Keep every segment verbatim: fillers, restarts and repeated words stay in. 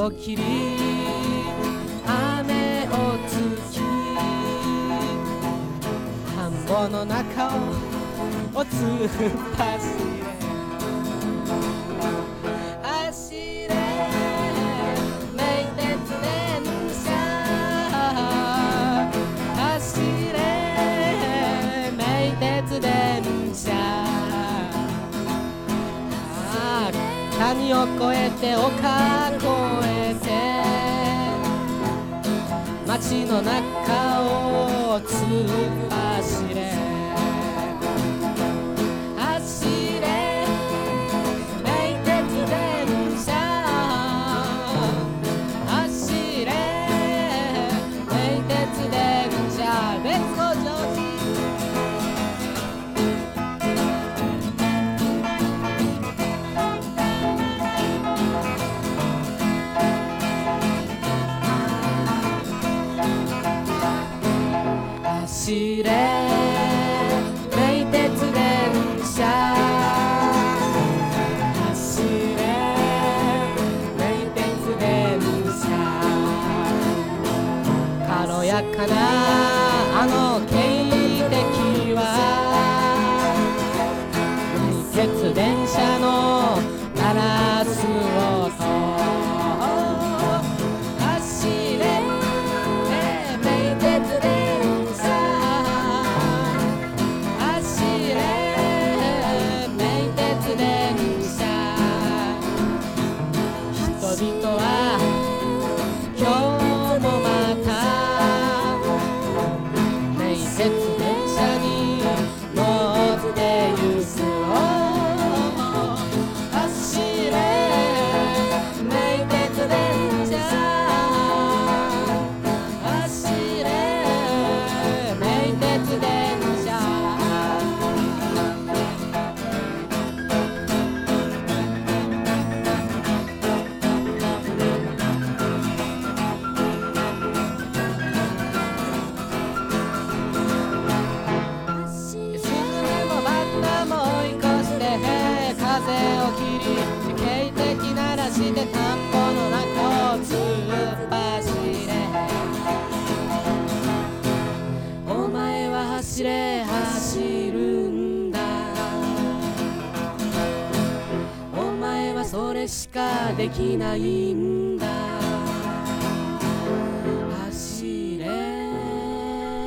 を切り雨をつき田んぼの中を突っ走れ走れ名鉄電車走れ名鉄電車谷を越えて丘越えて街の中を突っ走れ走れ名鉄電車走れ名鉄電車レッツゴージョージ走れ名鉄電車走れ名鉄電車軽やかなあの警笛は名鉄電車の鳴らす音走れ名鉄電車人々は今日もまた名鉄電車に乗ってゆく走れ名鉄電車走れ名鉄電車風を切り警笛鳴らして田んぼの中を突っ走れお前は走れ走るんだお前はそれしかできないんだ走れ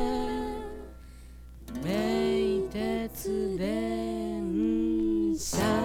名鉄電車